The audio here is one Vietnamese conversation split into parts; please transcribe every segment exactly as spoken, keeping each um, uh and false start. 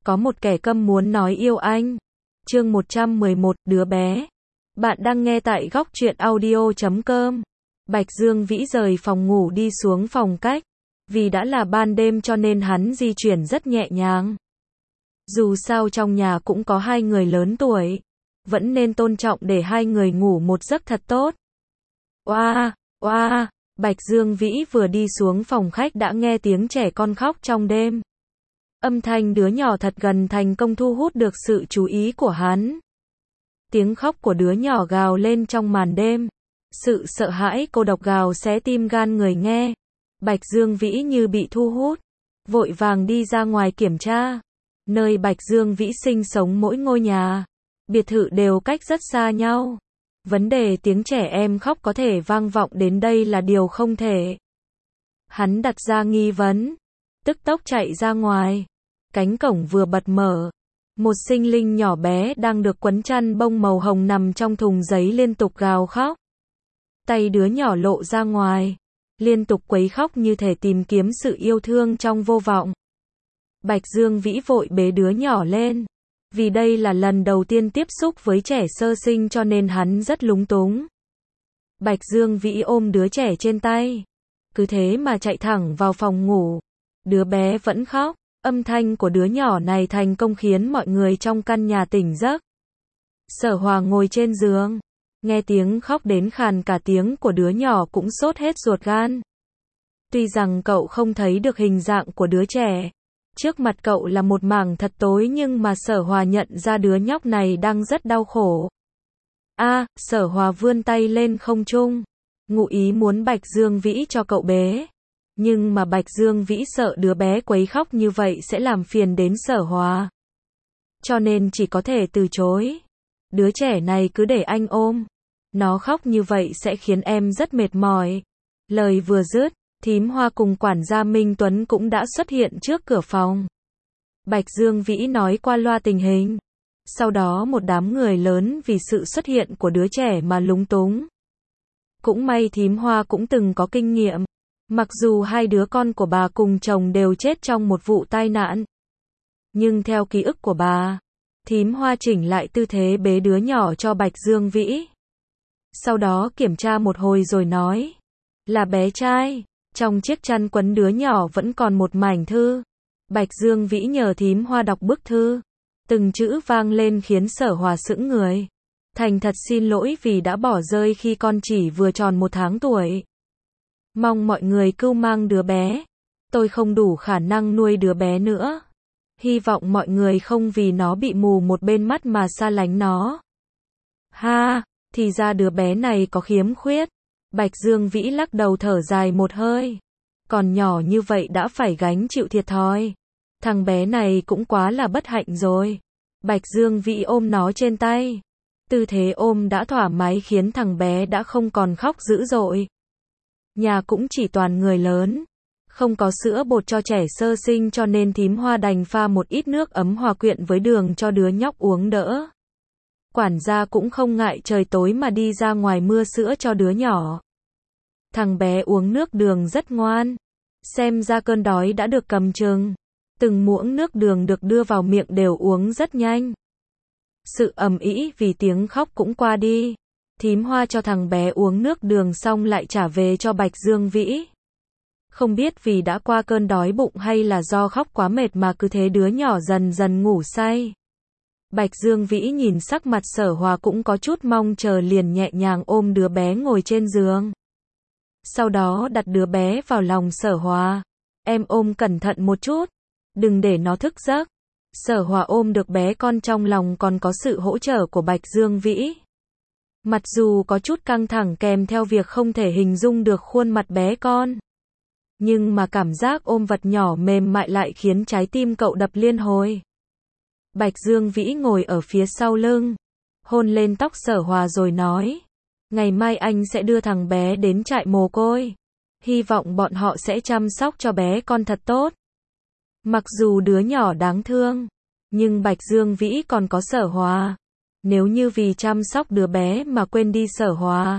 Có một kẻ câm muốn nói yêu anh. Chương một trăm mười một, đứa bé. Bạn đang nghe tại góc truyện audio chấm com. Bạch Dương Vĩ rời phòng ngủ đi xuống phòng khách. Vì đã là ban đêm cho nên hắn di chuyển rất nhẹ nhàng. Dù sao trong nhà cũng có hai người lớn tuổi. Vẫn nên tôn trọng để hai người ngủ một giấc thật tốt. Oa, oa, Bạch Dương Vĩ vừa đi xuống phòng khách đã nghe tiếng trẻ con khóc trong đêm. Âm thanh đứa nhỏ thật gần thành công thu hút được sự chú ý của hắn. Tiếng khóc của đứa nhỏ gào lên trong màn đêm. Sự sợ hãi cô độc gào xé tim gan người nghe. Bạch Dương Vĩ như bị thu hút. Vội vàng đi ra ngoài kiểm tra. Nơi Bạch Dương Vĩ sinh sống mỗi ngôi nhà, biệt thự đều cách rất xa nhau. Vấn đề tiếng trẻ em khóc có thể vang vọng đến đây là điều không thể. Hắn đặt ra nghi vấn. Tức tốc chạy ra ngoài. Cánh cổng vừa bật mở. Một sinh linh nhỏ bé đang được quấn chăn bông màu hồng nằm trong thùng giấy liên tục gào khóc. Tay đứa nhỏ lộ ra ngoài. Liên tục quấy khóc như thể tìm kiếm sự yêu thương trong vô vọng. Bạch Dương Vĩ vội bế đứa nhỏ lên. Vì đây là lần đầu tiên tiếp xúc với trẻ sơ sinh cho nên hắn rất lúng túng. Bạch Dương Vĩ ôm đứa trẻ trên tay. Cứ thế mà chạy thẳng vào phòng ngủ. Đứa bé vẫn khóc. Âm thanh của đứa nhỏ này thành công khiến mọi người trong căn nhà tỉnh giấc. Sở Hòa ngồi trên giường. Nghe tiếng khóc đến khàn cả tiếng của đứa nhỏ cũng sốt hết ruột gan. Tuy rằng cậu không thấy được hình dạng của đứa trẻ. Trước mặt cậu là một mảng thật tối nhưng mà Sở Hòa nhận ra đứa nhóc này đang rất đau khổ. A, à, Sở Hòa vươn tay lên không trung. Ngụ ý muốn Bạch Dương Vĩ cho cậu bế. Nhưng mà Bạch Dương Vĩ sợ đứa bé quấy khóc như vậy sẽ làm phiền đến Sở Hòa. Cho nên chỉ có thể từ chối. Đứa trẻ này cứ để anh ôm. Nó khóc như vậy sẽ khiến em rất mệt mỏi. Lời vừa dứt, Thím Hoa cùng quản gia Minh Tuấn cũng đã xuất hiện trước cửa phòng. Bạch Dương Vĩ nói qua loa tình hình. Sau đó một đám người lớn vì sự xuất hiện của đứa trẻ mà lúng túng. Cũng may Thím Hoa cũng từng có kinh nghiệm. Mặc dù hai đứa con của bà cùng chồng đều chết trong một vụ tai nạn. Nhưng theo ký ức của bà, Thím Hoa chỉnh lại tư thế bế đứa nhỏ cho Bạch Dương Vĩ. Sau đó kiểm tra một hồi rồi nói. Là bé trai. Trong chiếc chăn quấn đứa nhỏ vẫn còn một mảnh thư. Bạch Dương Vĩ nhờ Thím Hoa đọc bức thư. Từng chữ vang lên khiến Sở Hòa sững người. Thành thật xin lỗi vì đã bỏ rơi khi con chỉ vừa tròn một tháng tuổi. Mong mọi người cưu mang đứa bé. Tôi không đủ khả năng nuôi đứa bé nữa. Hy vọng mọi người không vì nó bị mù một bên mắt mà xa lánh nó. Ha, thì ra đứa bé này có khiếm khuyết. Bạch Dương Vĩ lắc đầu thở dài một hơi. Còn nhỏ như vậy đã phải gánh chịu thiệt thòi. Thằng bé này cũng quá là bất hạnh rồi. Bạch Dương Vĩ ôm nó trên tay. Tư thế ôm đã thoải mái khiến thằng bé đã không còn khóc dữ dội. Nhà cũng chỉ toàn người lớn. Không có sữa bột cho trẻ sơ sinh cho nên Thím Hoa đành pha một ít nước ấm hòa quyện với đường cho đứa nhóc uống đỡ. Quản gia cũng không ngại trời tối mà đi ra ngoài mua sữa cho đứa nhỏ. Thằng bé uống nước đường rất ngoan. Xem ra cơn đói đã được cầm chừng. Từng muỗng nước đường được đưa vào miệng đều uống rất nhanh. Sự ầm ĩ vì tiếng khóc cũng qua đi. Thím Hoa cho thằng bé uống nước đường xong lại trả về cho Bạch Dương Vĩ. Không biết vì đã qua cơn đói bụng hay là do khóc quá mệt mà cứ thế đứa nhỏ dần dần ngủ say. Bạch Dương Vĩ nhìn sắc mặt Sở Hòa cũng có chút mong chờ liền nhẹ nhàng ôm đứa bé ngồi trên giường. Sau đó đặt đứa bé vào lòng Sở Hòa. Em ôm cẩn thận một chút. Đừng để nó thức giấc. Sở Hòa ôm được bé con trong lòng còn có sự hỗ trợ của Bạch Dương Vĩ. Mặc dù có chút căng thẳng kèm theo việc không thể hình dung được khuôn mặt bé con. Nhưng mà cảm giác ôm vật nhỏ mềm mại lại khiến trái tim cậu đập liên hồi. Bạch Dương Vĩ ngồi ở phía sau lưng. Hôn lên tóc Sở Hòa rồi nói. Ngày mai anh sẽ đưa thằng bé đến trại mồ côi. Hy vọng bọn họ sẽ chăm sóc cho bé con thật tốt. Mặc dù đứa nhỏ đáng thương. Nhưng Bạch Dương Vĩ còn có Sở Hòa. Nếu như vì chăm sóc đứa bé mà quên đi Sở Hòa.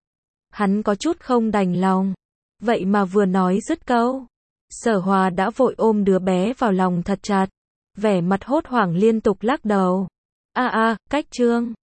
Hắn có chút không đành lòng. Vậy mà vừa nói dứt câu. Sở Hòa đã vội ôm đứa bé vào lòng thật chặt. Vẻ mặt hốt hoảng liên tục lắc đầu. A a, cách Trương.